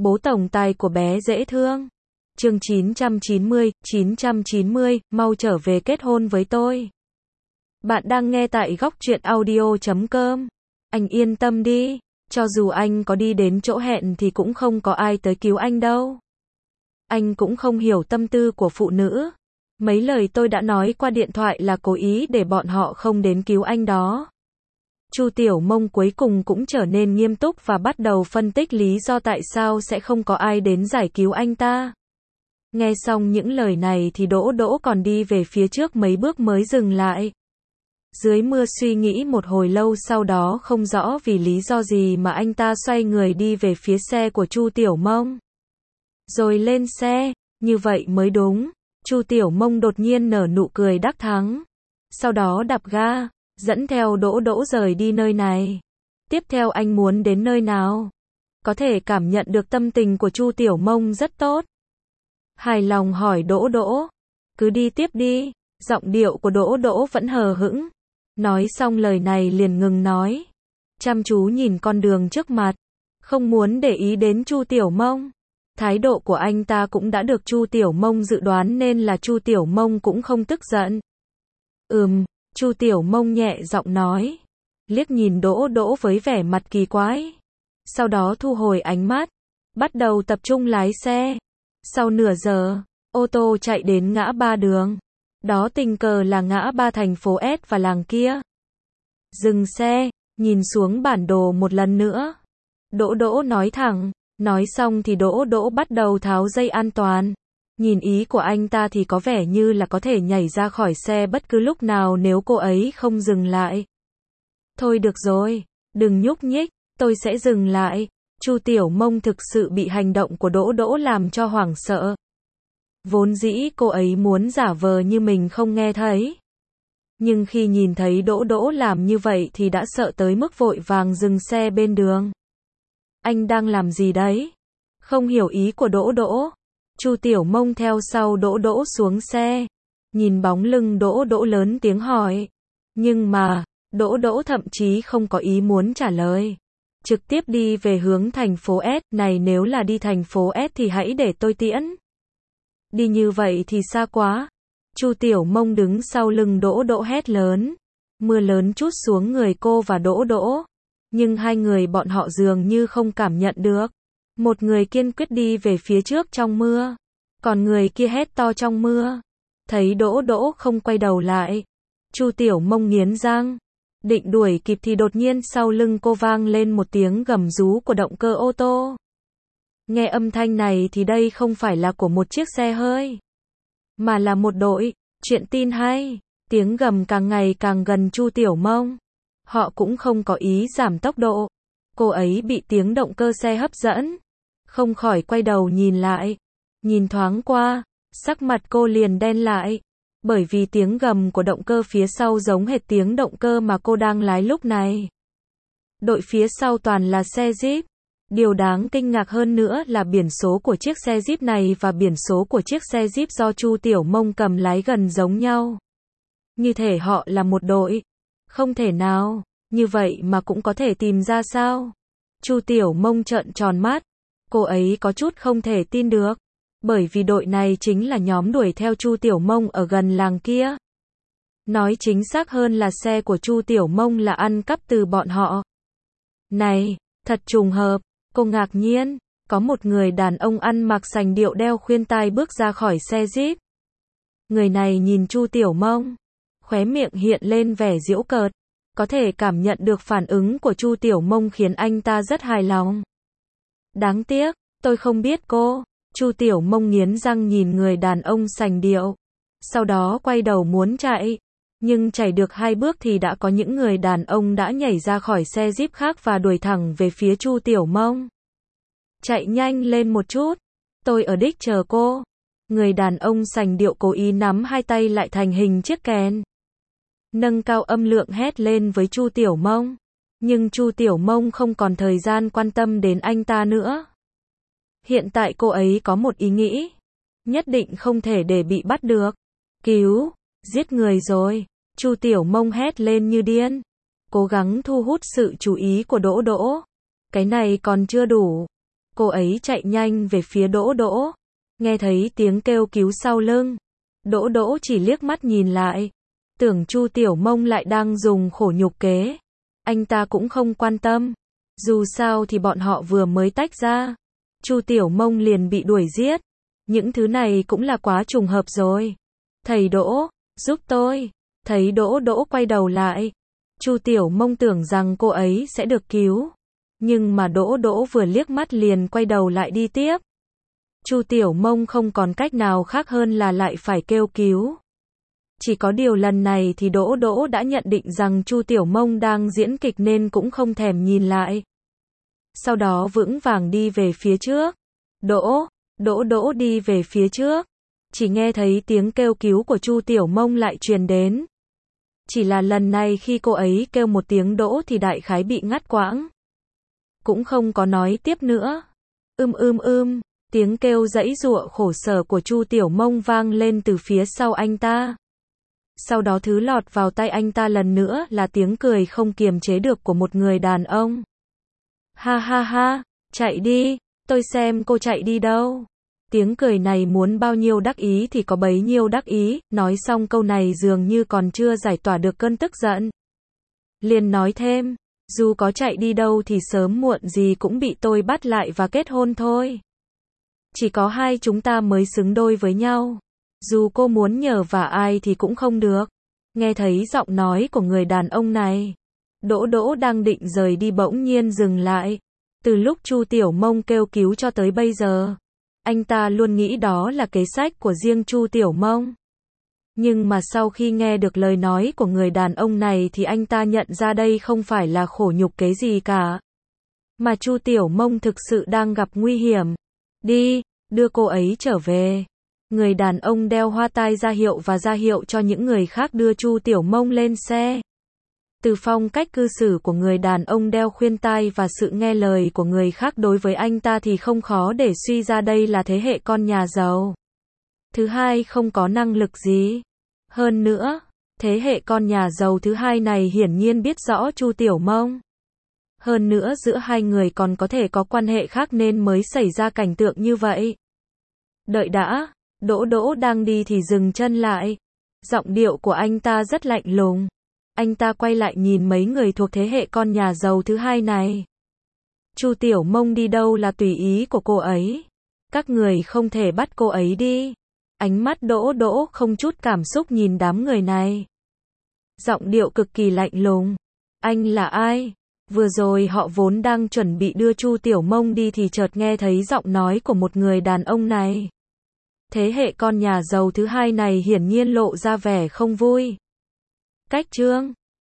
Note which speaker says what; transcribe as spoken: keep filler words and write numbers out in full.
Speaker 1: Bố tổng tài của bé dễ thương. Chương chín trăm chín mươi, chín trăm chín mươi, mau trở về kết hôn với tôi. Bạn đang nghe tại góc truyện audio chấm com. Anh yên tâm đi, cho dù anh có đi đến chỗ hẹn thì cũng không có ai tới cứu anh đâu. Anh cũng không hiểu tâm tư của phụ nữ. Mấy lời tôi đã nói qua điện thoại là cố ý để bọn họ không đến cứu anh đó. Chu Tiểu Mông cuối cùng cũng trở nên nghiêm túc và bắt đầu phân tích lý do tại sao sẽ không có ai đến giải cứu anh ta. Nghe xong những lời này thì Đỗ Đỗ còn đi về phía trước mấy bước mới dừng lại. Dưới mưa suy nghĩ một hồi lâu, sau đó không rõ vì lý do gì mà anh ta xoay người đi về phía xe của Chu Tiểu Mông. Rồi lên xe, như vậy mới đúng. Chu Tiểu Mông đột nhiên nở nụ cười đắc thắng. Sau đó đạp ga, dẫn theo Đỗ Đỗ rời đi nơi này. Tiếp theo anh muốn đến nơi nào? Có thể cảm nhận được tâm tình của Chu Tiểu Mông rất tốt. Hài lòng hỏi Đỗ Đỗ. Cứ đi tiếp đi. Giọng điệu của Đỗ Đỗ vẫn hờ hững. Nói xong lời này liền ngừng nói. Chăm chú nhìn con đường trước mặt. Không muốn để ý đến Chu Tiểu Mông. Thái độ của anh ta cũng đã được Chu Tiểu Mông dự đoán nên là Chu Tiểu Mông cũng không tức giận. Ừm, Chu Tiểu Mông nhẹ giọng nói. Liếc nhìn Đỗ Đỗ với vẻ mặt kỳ quái. Sau đó thu hồi ánh mắt. Bắt đầu tập trung lái xe. Sau nửa giờ, ô tô chạy đến ngã ba đường. Đó tình cờ là ngã ba thành phố S và làng kia. Dừng xe, nhìn xuống bản đồ một lần nữa. Đỗ Đỗ nói thẳng. Nói xong thì Đỗ Đỗ bắt đầu tháo dây an toàn. Nhìn ý của anh ta thì có vẻ như là có thể nhảy ra khỏi xe bất cứ lúc nào nếu cô ấy không dừng lại. Thôi được rồi, đừng nhúc nhích, tôi sẽ dừng lại. Chu Tiểu Mông thực sự bị hành động của Đỗ Đỗ làm cho hoảng sợ. Vốn dĩ cô ấy muốn giả vờ như mình không nghe thấy. Nhưng khi nhìn thấy Đỗ Đỗ làm như vậy thì đã sợ tới mức vội vàng dừng xe bên đường. Anh đang làm gì đấy? Không hiểu ý của Đỗ Đỗ. Chu Tiểu Mông theo sau Đỗ Đỗ xuống xe. Nhìn bóng lưng Đỗ Đỗ lớn tiếng hỏi. Nhưng mà, Đỗ Đỗ thậm chí không có ý muốn trả lời. Trực tiếp đi về hướng thành phố S. Này, nếu là đi thành phố S thì hãy để tôi tiễn. Đi như vậy thì xa quá. Chu Tiểu Mông đứng sau lưng Đỗ Đỗ hét lớn. Mưa lớn trút xuống người cô và Đỗ Đỗ. Nhưng hai người bọn họ dường như không cảm nhận được. Một người kiên quyết đi về phía trước trong mưa. Còn người kia hét to trong mưa. Thấy Đỗ Đỗ không quay đầu lại. Chu Tiểu Mông nghiến răng. Định đuổi kịp thì đột nhiên sau lưng cô vang lên một tiếng gầm rú của động cơ ô tô. Nghe âm thanh này thì đây không phải là của một chiếc xe hơi. Mà là một đội. Chuyện tin hay. Tiếng gầm càng ngày càng gần Chu Tiểu Mông. Họ cũng không có ý giảm tốc độ. Cô ấy bị tiếng động cơ xe hấp dẫn. Không khỏi quay đầu nhìn lại. Nhìn thoáng qua, sắc mặt cô liền đen lại. Bởi vì tiếng gầm của động cơ phía sau giống hệt tiếng động cơ mà cô đang lái lúc này. Đội phía sau toàn là xe Jeep. Điều đáng kinh ngạc hơn nữa là biển số của chiếc xe Jeep này và biển số của chiếc xe Jeep do Chu Tiểu Mông cầm lái gần giống nhau. Như thể họ là một đội. Không thể nào, như vậy mà cũng có thể tìm ra sao? Chu Tiểu Mông trợn tròn mắt. Cô ấy có chút không thể tin được. Bởi vì đội này chính là nhóm đuổi theo Chu Tiểu Mông ở gần làng kia. Nói chính xác hơn là xe của Chu Tiểu Mông là ăn cắp từ bọn họ. Này, thật trùng hợp. Cô ngạc nhiên. Có một người đàn ông ăn mặc sành điệu đeo khuyên tai bước ra khỏi xe Jeep. Người này nhìn Chu Tiểu Mông. Khóe miệng hiện lên vẻ giễu cợt. Có thể cảm nhận được phản ứng của Chu Tiểu Mông khiến anh ta rất hài lòng. Đáng tiếc, tôi không biết cô. Chu Tiểu Mông nghiến răng nhìn người đàn ông sành điệu. Sau đó quay đầu muốn chạy. Nhưng chạy được hai bước thì đã có những người đàn ông đã nhảy ra khỏi xe Jeep khác và đuổi thẳng về phía Chu Tiểu Mông. Chạy nhanh lên một chút. Tôi ở đích chờ cô. Người đàn ông sành điệu cố ý nắm hai tay lại thành hình chiếc kèn. Nâng cao âm lượng hét lên với Chu Tiểu Mông. Nhưng Chu Tiểu Mông không còn thời gian quan tâm đến anh ta nữa. Hiện tại cô ấy có một ý nghĩ. Nhất định không thể để bị bắt được. Cứu, giết người rồi. Chu Tiểu Mông hét lên như điên. Cố gắng thu hút sự chú ý của Đỗ Đỗ. Cái này còn chưa đủ. Cô ấy chạy nhanh về phía Đỗ Đỗ. Nghe thấy tiếng kêu cứu sau lưng. Đỗ Đỗ chỉ liếc mắt nhìn lại. Tưởng Chu Tiểu Mông lại đang dùng khổ nhục kế. Anh ta cũng không quan tâm. Dù sao thì bọn họ vừa mới tách ra. Chu Tiểu Mông liền bị đuổi giết. Những thứ này cũng là quá trùng hợp rồi. Thầy Đỗ, giúp tôi. Thấy Đỗ Đỗ quay đầu lại. Chu Tiểu Mông tưởng rằng cô ấy sẽ được cứu. Nhưng mà Đỗ Đỗ vừa liếc mắt liền quay đầu lại đi tiếp. Chu Tiểu Mông không còn cách nào khác hơn là lại phải kêu cứu. Chỉ có điều lần này thì Đỗ Đỗ đã nhận định rằng Chu Tiểu Mông đang diễn kịch nên cũng không thèm nhìn lại. Sau đó vững vàng đi về phía trước. Đỗ, Đỗ Đỗ đi về phía trước. Chỉ nghe thấy tiếng kêu cứu của Chu Tiểu Mông lại truyền đến. Chỉ là lần này khi cô ấy kêu một tiếng Đỗ thì đại khái bị ngắt quãng. Cũng không có nói tiếp nữa. Ưm ưm ưm, tiếng kêu giãy giụa khổ sở của Chu Tiểu Mông vang lên từ phía sau anh ta. Sau đó thứ lọt vào tai anh ta lần nữa là tiếng cười không kiềm chế được của một người đàn ông. Ha ha ha, chạy đi, tôi xem cô chạy đi đâu. Tiếng cười này muốn bao nhiêu đắc ý thì có bấy nhiêu đắc ý, nói xong câu này dường như còn chưa giải tỏa được cơn tức giận. Liền nói thêm, dù có chạy đi đâu thì sớm muộn gì cũng bị tôi bắt lại và kết hôn thôi. Chỉ có hai chúng ta mới xứng đôi với nhau. Dù cô muốn nhờ vả ai thì cũng không được. Nghe thấy giọng nói của người đàn ông này. Đỗ Đỗ đang định rời đi bỗng nhiên dừng lại. Từ lúc Chu Tiểu Mông kêu cứu cho tới bây giờ. Anh ta luôn nghĩ đó là kế sách của riêng Chu Tiểu Mông. Nhưng mà sau khi nghe được lời nói của người đàn ông này thì anh ta nhận ra đây không phải là khổ nhục kế gì cả. Mà Chu Tiểu Mông thực sự đang gặp nguy hiểm. Đi, đưa cô ấy trở về. Người đàn ông đeo hoa tai ra hiệu và ra hiệu cho những người khác đưa Chu Tiểu Mông lên xe. Từ phong cách cư xử của người đàn ông đeo khuyên tai và sự nghe lời của người khác đối với anh ta thì không khó để suy ra đây là thế hệ con nhà giàu. Thứ hai không có năng lực gì. Hơn nữa, thế hệ con nhà giàu thứ hai này hiển nhiên biết rõ Chu Tiểu Mông. Hơn nữa giữa hai người còn có thể có quan hệ khác nên mới xảy ra cảnh tượng như vậy. Đợi đã, Đỗ Đỗ đang đi thì dừng chân lại. Giọng điệu của anh ta rất lạnh lùng. Anh ta quay lại nhìn mấy người thuộc thế hệ con nhà giàu thứ hai này. Chu Tiểu Mông đi đâu là tùy ý của cô ấy. Các người không thể bắt cô ấy đi. Ánh mắt Đỗ Đỗ không chút cảm xúc nhìn đám người này. Giọng điệu cực kỳ lạnh lùng. Anh là ai? Vừa rồi họ vốn đang chuẩn bị đưa Chu Tiểu Mông đi thì chợt nghe thấy giọng nói của một người đàn ông này. Thế hệ con nhà giàu thứ hai này hiển nhiên lộ ra vẻ không vui. Cách chương